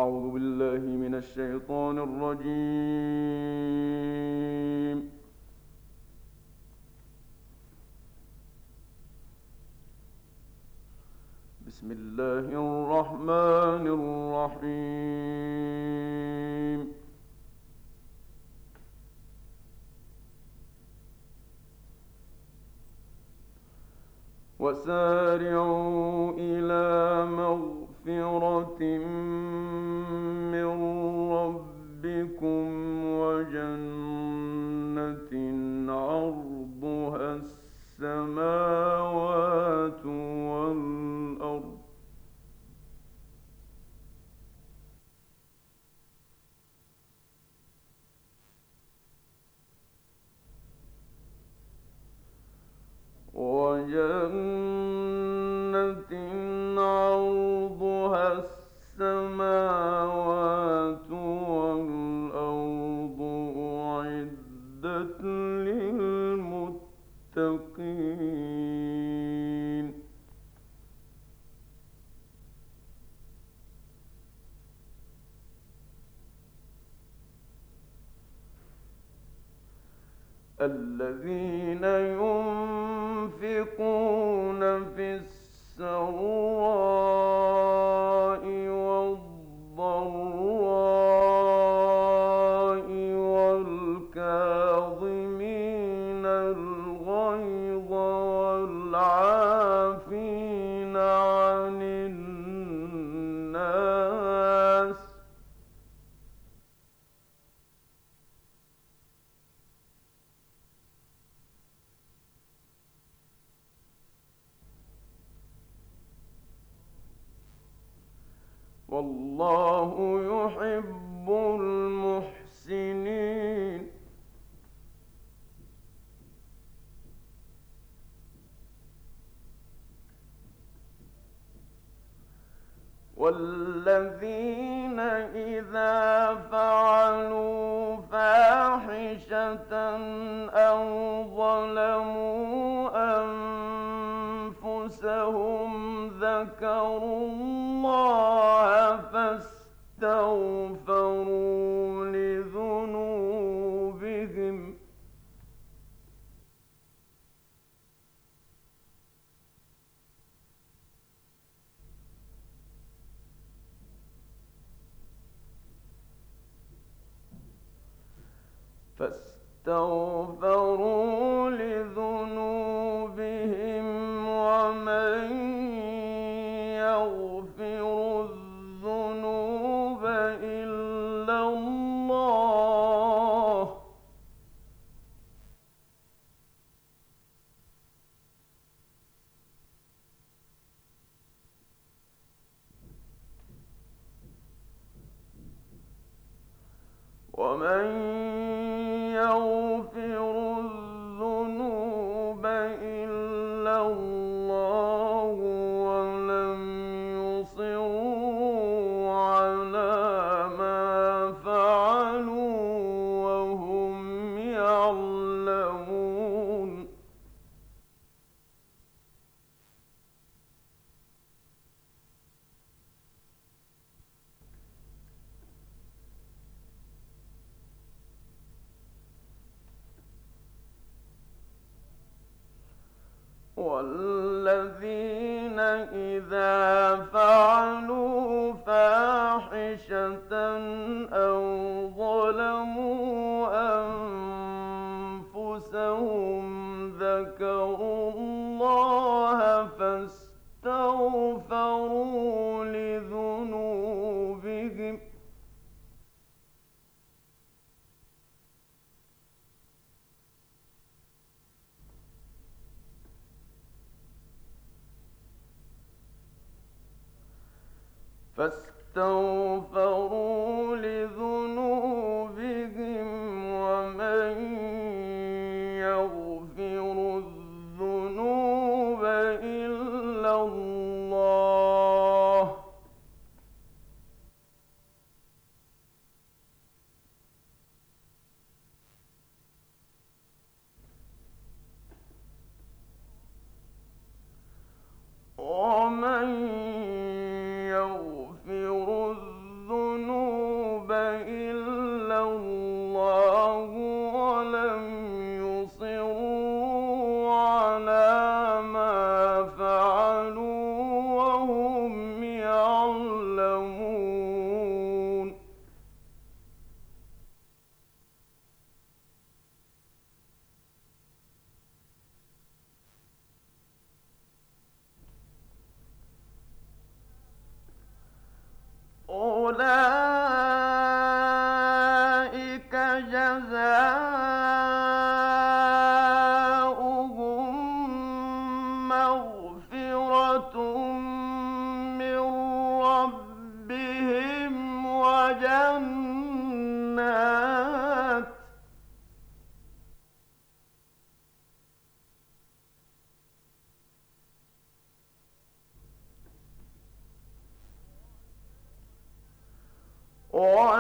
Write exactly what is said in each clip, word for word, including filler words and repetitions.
أعوذ بالله من الشيطان الرجيم. بسم الله الرحمن الرحيم. وسارعوا إلى مغفرة من ربكم وجنة عرضها السماوات والأرض وجنة عرضها السماوات والأرض أعدت للمتقين. الذين ينفقون في السراء والضراء والكاظمين الغيظ والعافين عن الناس والله يحب المحسنين. والذين إذا فعلوا فاحشة أو ظلموا أنفسهم ذكروا الله فاستغفروا لذنوبهم فاستغفروا لذنوبهم ومن يغفر الذنوب إلا الله ومن يغفر الذنوب إلا الله ولم يصروا على ما فعلوا وهم يعلمون. والذين إذا فعلوا فاحشة أو ظلموا أنفسهم ذكروا الله فاستغفروا لذنوبهم فاستغفروا لذنوبهم ومن يغفر الذنوب إلا الله ومن يغفر الذنوب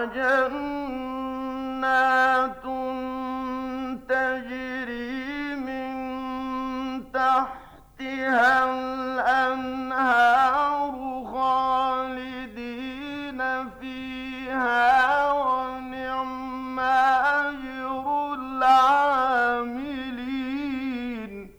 وجنات تجري من تحتها الأنهار خالدين فيها ونعم أجر العاملين.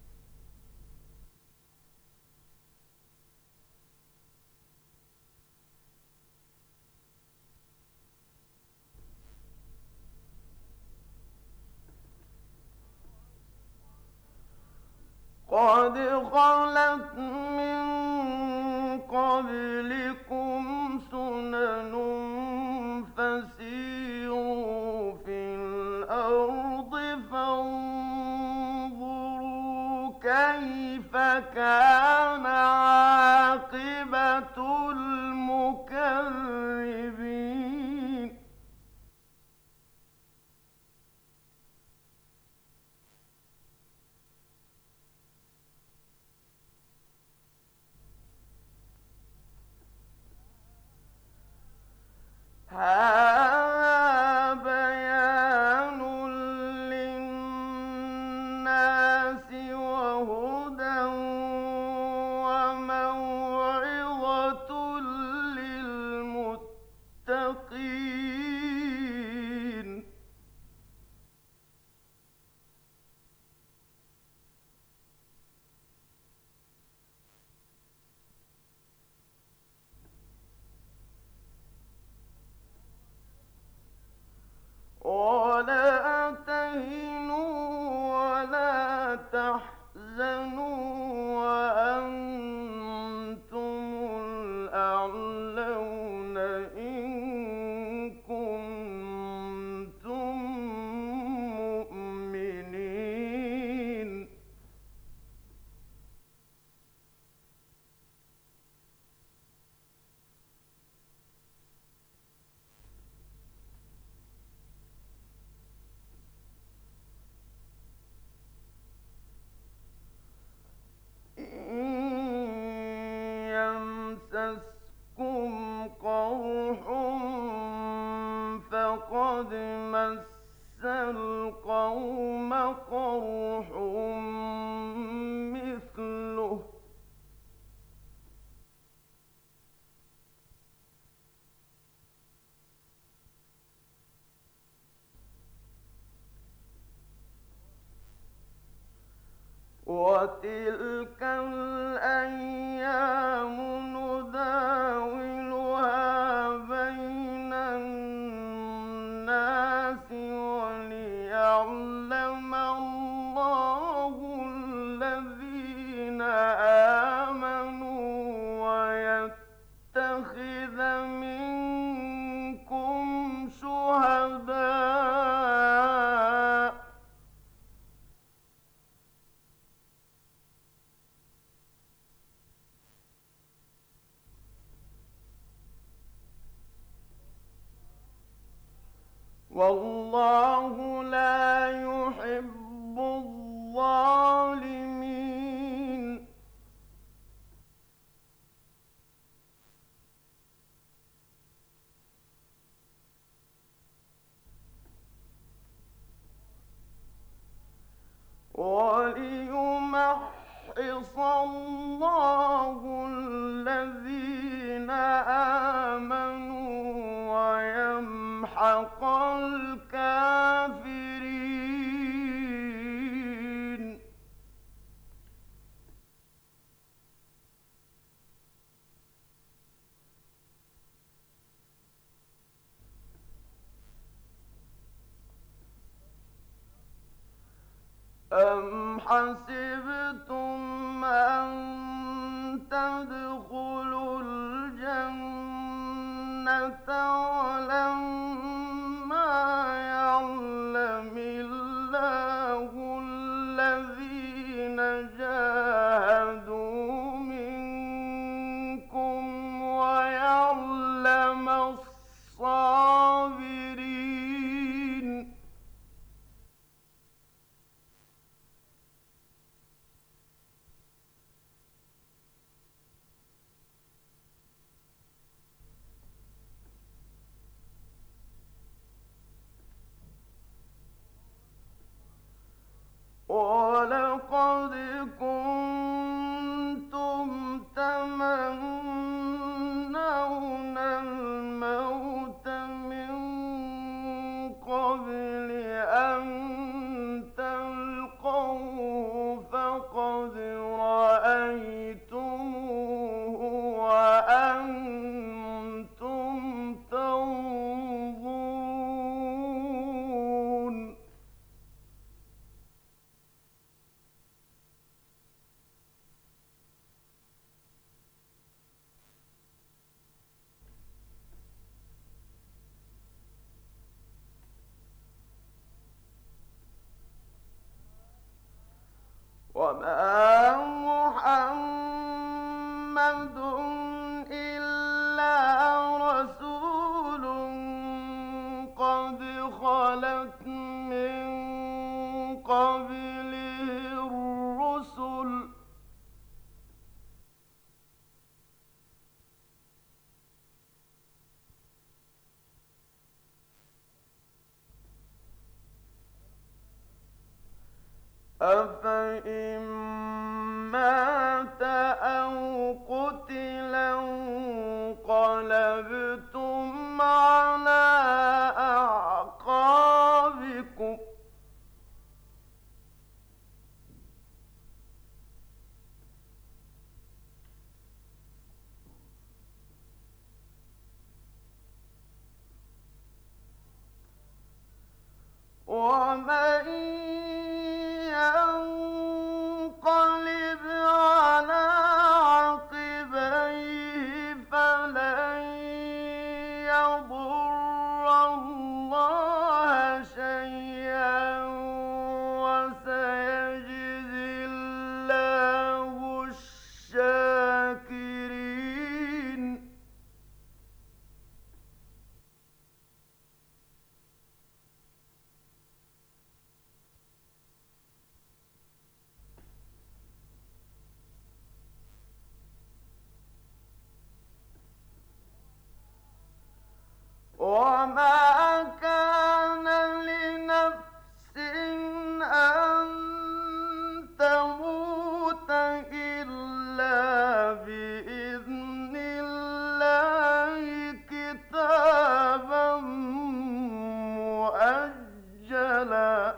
قد خلت من قبلكم سنن فسيروا في الأرض فانظروا كيف كان عاقبة المكذبين. هذا بيان للناس وهدى وموعظة للمتقين. ولا تهنوا ولا تحزنوا وأنتم الأعلون إن كنتم مؤمنين. يمسسكم قرح فقد مس القوم قرح مثله وتلك الأيام نداولها بين الناس وليعلم الله الذين آمنوا ويتخذ منكم شهداء. والله لا يحب الظالمين. وليمحص الله الذين آمنوا ويمحق الكافرين. أم حسبتم أن تدخلوا الجنة ولما يعلم الله الذين جاهدوا منكم ويعلم الصابرين. محمد إلا رسول قد خلت من قبله الرسل أفإن مات أو قتل انقلبتم على أعقابكم ومن ينقلب على عقبيه فلن يضر الله شيئا وسيجزي الله الشاكرين وما كان لنفس أن تموت إلا بإذن الله كتابا مؤجلا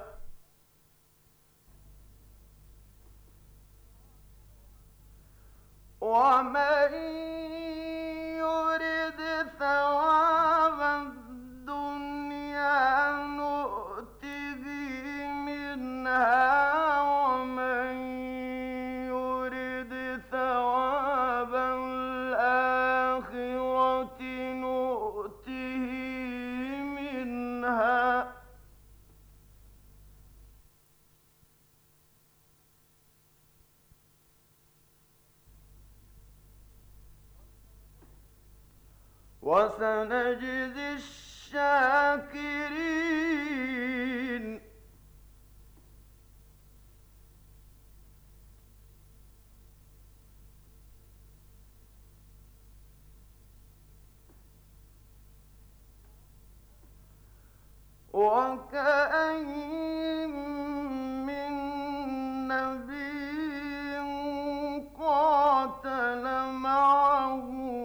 ومن يرد ثواب الدنيا نؤته منها ومن يرد ثواب الآخرة نؤته منها وسنجزي الشاكرين وكأين من نبي قاتل معه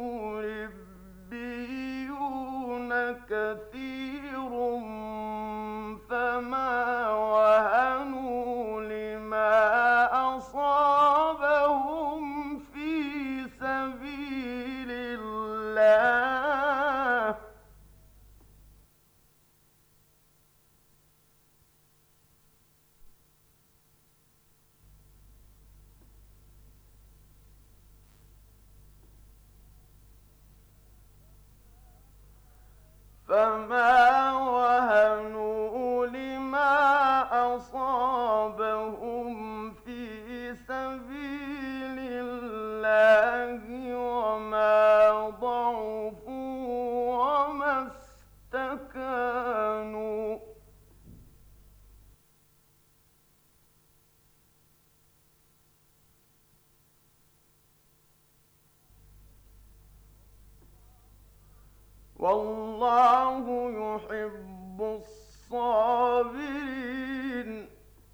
كثير فما وهنوا لما أصابهم في سبيل الله فما وهنوا لما أصابهم في سبيل الله وما ضعفوا وما استكانوا والله يحب الصابرين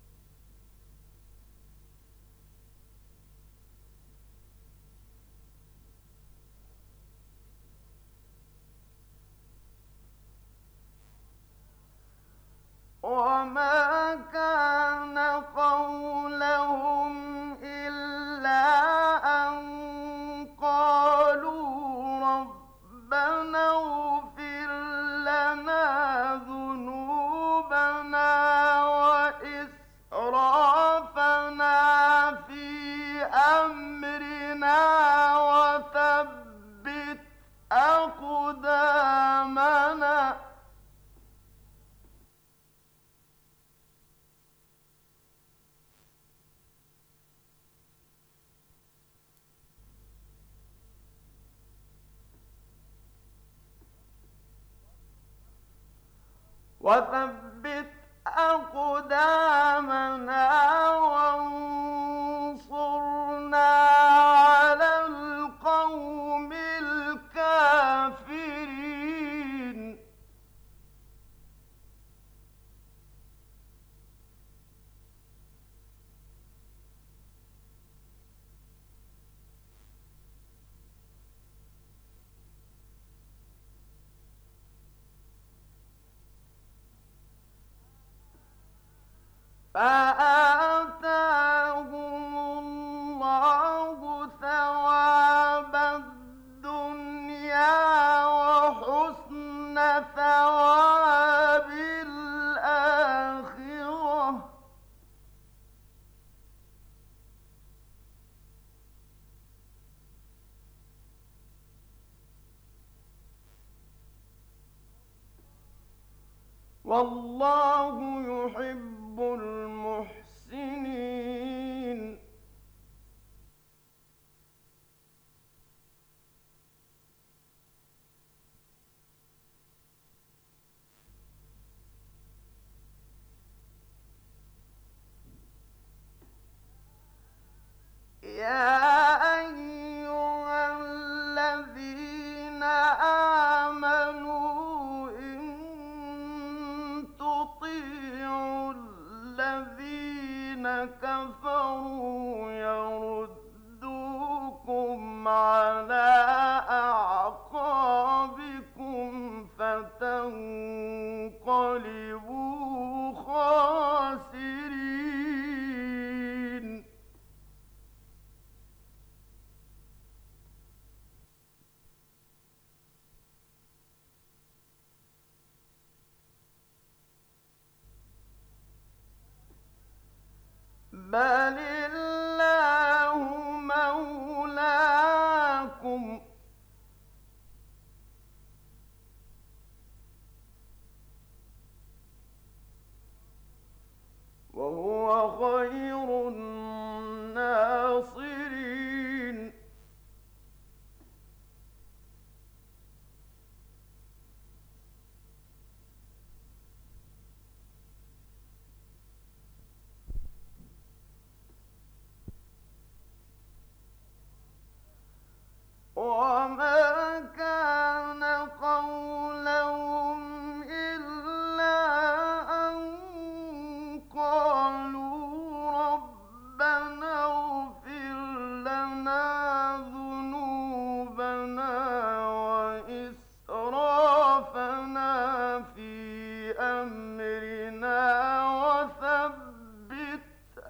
وما كان قولهم إلا أن قالوا ربنا اغفر لنا ذنوبنا وإسرافنا في أمرنا وثبت أقدامنا وثبت أقدامنا وانصرنا على القوم الكافرين. فآتاهم الله ثواب الدنيا وحسن ثواب الآخرة، والله يحب المحسنين. يا أيها الذين آمنوا إن تطيعوا الذين كفروا يردوكم على أعقابكم فتنقلبوا خاسرين. بل الله مولاكم وهو خير الناصرين. وما كان قولهم إلا أن قالوا ربنا اغفر لنا ذنوبنا وإسرافنا في أمرنا وثبت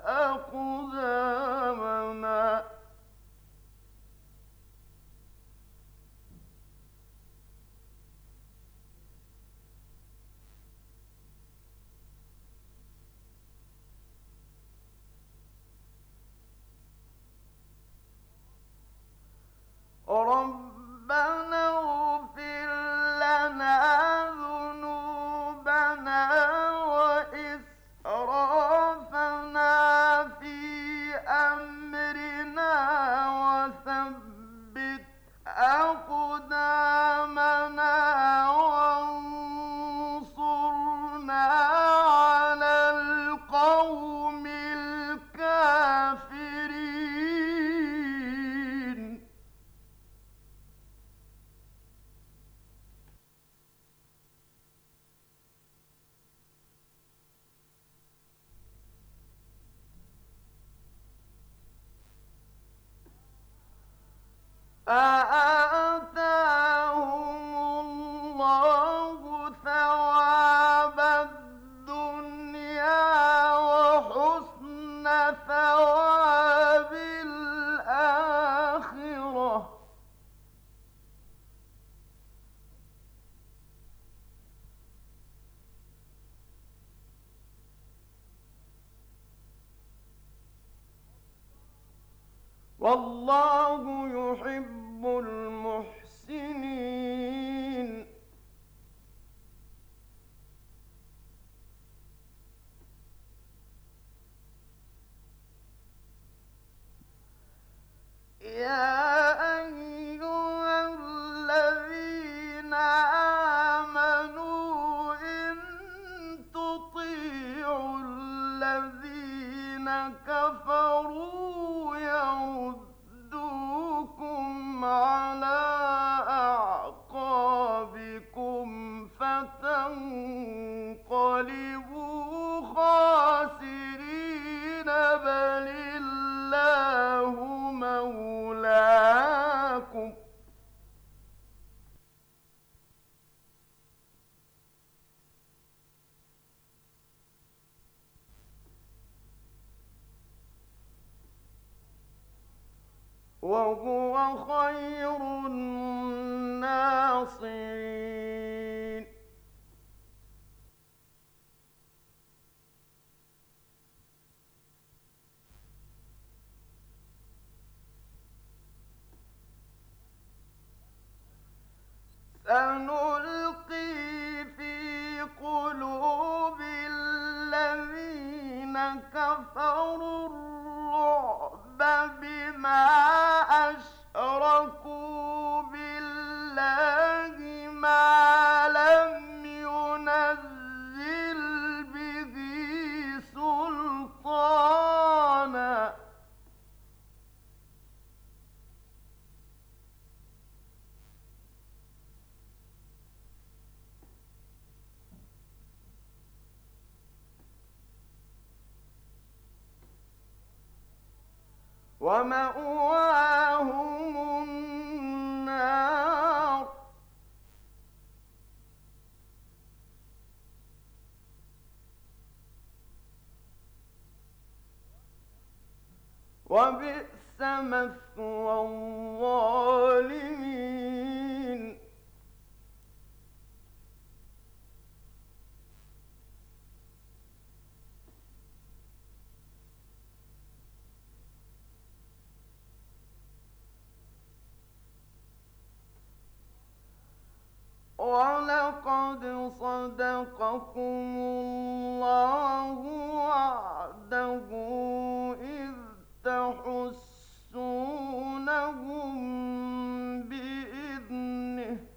أقدامنا. ربنا اغفر لنا ذنوبنا وإسرافنا في أمرنا وثبت أقدامنا وانصرنا على القوم الكافرين. فآتاهم الله ثواب الدنيا وحسن ثواب الآخرة، والله يحب المحسنين. يا أيها الذين آمنوا إن وهو خير الناصرين سنلقي في قلوب الذين كفروا الرعب بما أشركوا بالله ما لم ينزل به سلطانا ومأواهم النار وبئس مثوى الظالمين وَلَقَدْ صَدَقَكُمُ اللَّهُ وَعْدَهُ إِذْ تَحُسُّونَهُم بِإِذْنِهِ ۖ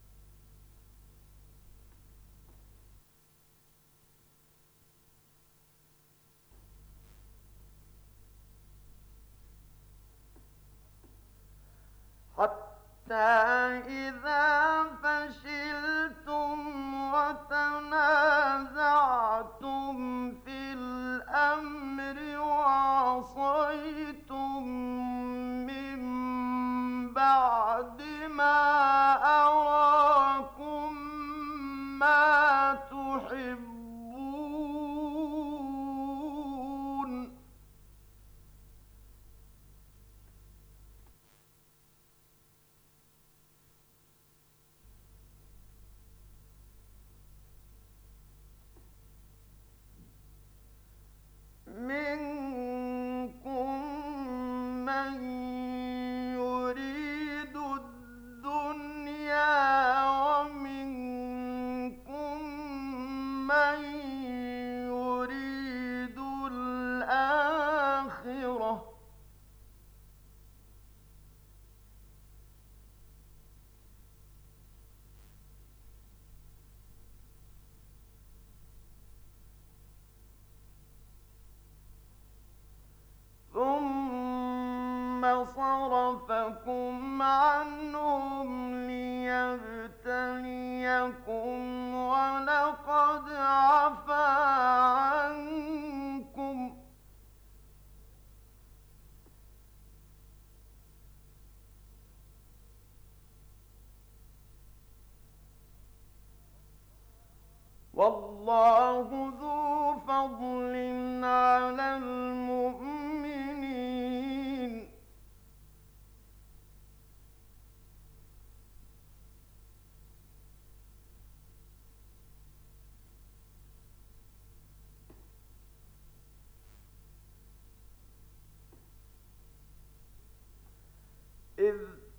حتى إذا فشلتم وتنازعتم في الأمر وعصيتم من بعد ما أراكم ما تحبون منكم من يريد الدنيا ومنكم من يريد الآخرة ثم صرفكم عنهم ليبتليكم ولقد عفا عنكم والله ذو فضل على المؤمنين إذ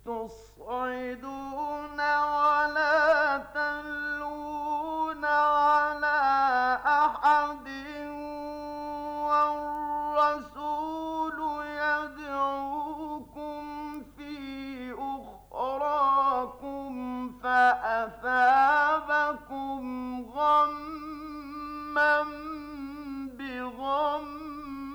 تصعدون ولا تلوون على أحد والرسول يدعوكم في أخراكم فأثابكم غما بغم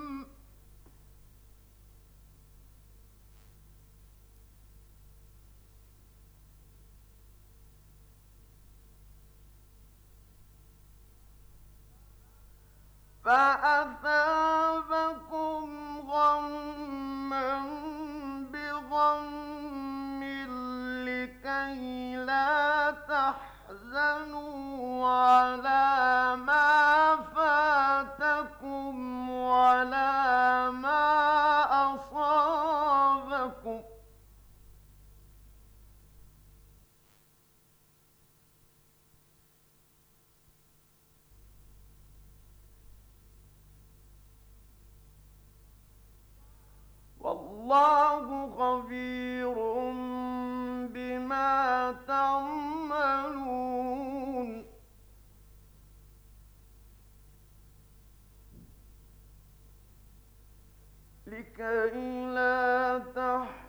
فأثابكم غما بغم لكي لا تحزنوا على ما فاتكم ولا ما أصابكم والله خبير بما تعملون لكي لا تحزنوا